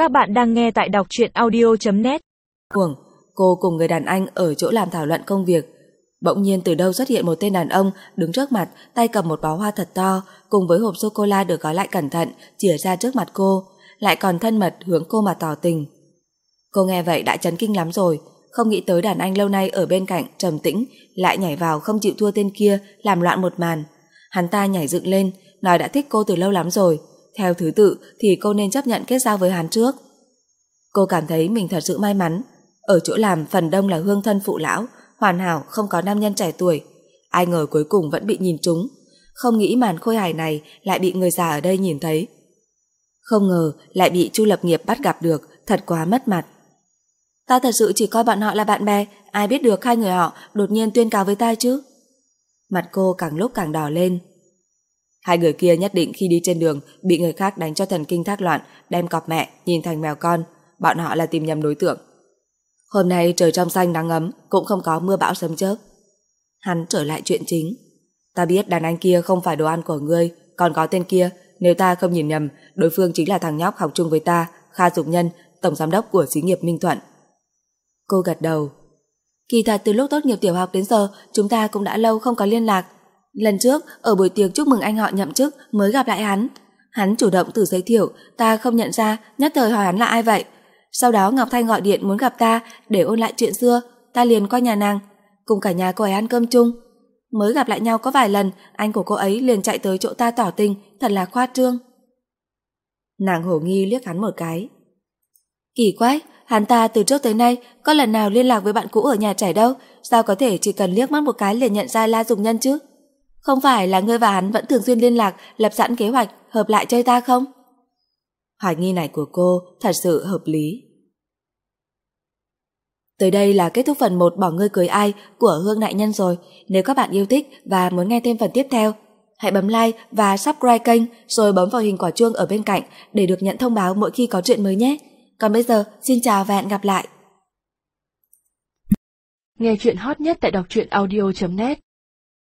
Các bạn đang nghe tại đọc truyện audio.net. Cô cùng người đàn anh ở chỗ làm thảo luận công việc. Bỗng nhiên từ đâu xuất hiện một tên đàn ông đứng trước mặt, tay cầm một bó hoa thật to, cùng với hộp sô-cô-la được gói lại cẩn thận, chìa ra trước mặt cô, lại còn thân mật hướng cô mà tỏ tình. Cô nghe vậy đã chấn kinh lắm rồi, không nghĩ tới đàn anh lâu nay ở bên cạnh trầm tĩnh lại nhảy vào không chịu thua tên kia, làm loạn một màn. Hắn ta nhảy dựng lên, nói đã thích cô từ lâu lắm rồi, theo thứ tự thì cô nên chấp nhận kết giao với hắn trước. Cô cảm thấy mình thật sự may mắn, ở chỗ làm phần đông là hương thân phụ lão, hoàn hảo không có nam nhân trẻ tuổi. Ai ngờ cuối cùng vẫn bị nhìn trúng, không nghĩ màn khôi hài này lại bị người già ở đây nhìn thấy. Không ngờ lại bị Chu Lập Nghiệp bắt gặp được, thật quá mất mặt. Ta thật sự chỉ coi bọn họ là bạn bè, ai biết được hai người họ đột nhiên tuyên cáo với ta chứ. Mặt cô càng lúc càng đỏ lên. Hai người kia nhất định khi đi trên đường bị người khác đánh cho thần kinh thác loạn, đem cọp mẹ nhìn thành mèo con, bọn họ là tìm nhầm đối tượng. Hôm nay trời trong xanh nắng ấm, cũng không có mưa bão sấm chớp. Hắn trở lại chuyện chính. Ta biết đàn anh kia không phải đồ ăn của ngươi, còn có tên kia, nếu ta không nhìn nhầm, đối phương chính là thằng nhóc học chung với ta, Kha Dục Nhân, tổng giám đốc của xí nghiệp Minh Thuận. Cô gật đầu. Kỳ thật từ lúc tốt nghiệp tiểu học đến giờ, chúng ta cũng đã lâu không có liên lạc. Lần trước, ở buổi tiệc chúc mừng anh họ nhậm chức mới gặp lại hắn. Hắn chủ động tự giới thiệu, ta không nhận ra, nhất thời hỏi hắn là ai vậy. Sau đó Ngọc Thanh gọi điện muốn gặp ta để ôn lại chuyện xưa, ta liền qua nhà nàng, cùng cả nhà cô ấy ăn cơm chung. Mới gặp lại nhau có vài lần, anh của cô ấy liền chạy tới chỗ ta tỏ tình, thật là khoa trương. Nàng hổ nghi liếc hắn một cái. Kỳ quái, hắn ta từ trước tới nay có lần nào liên lạc với bạn cũ ở nhà trẻ đâu, sao có thể chỉ cần liếc mắt một cái liền nhận ra La Dục Nhân chứ? Không phải là ngươi và hắn vẫn thường xuyên liên lạc, lập sẵn kế hoạch hợp lại chơi ta không? Hoài nghi này của cô thật sự hợp lý. Tới đây là kết thúc phần 1 Bỏ Ngươi Cưới Ai của Hương Nại Nhân rồi. Nếu các bạn yêu thích và muốn nghe thêm phần tiếp theo, hãy bấm like và subscribe kênh rồi bấm vào hình quả chuông ở bên cạnh để được nhận thông báo mỗi khi có chuyện mới nhé. Còn bây giờ, xin chào và hẹn gặp lại. Nghe chuyện hot nhất tại đọc truyện audio.net.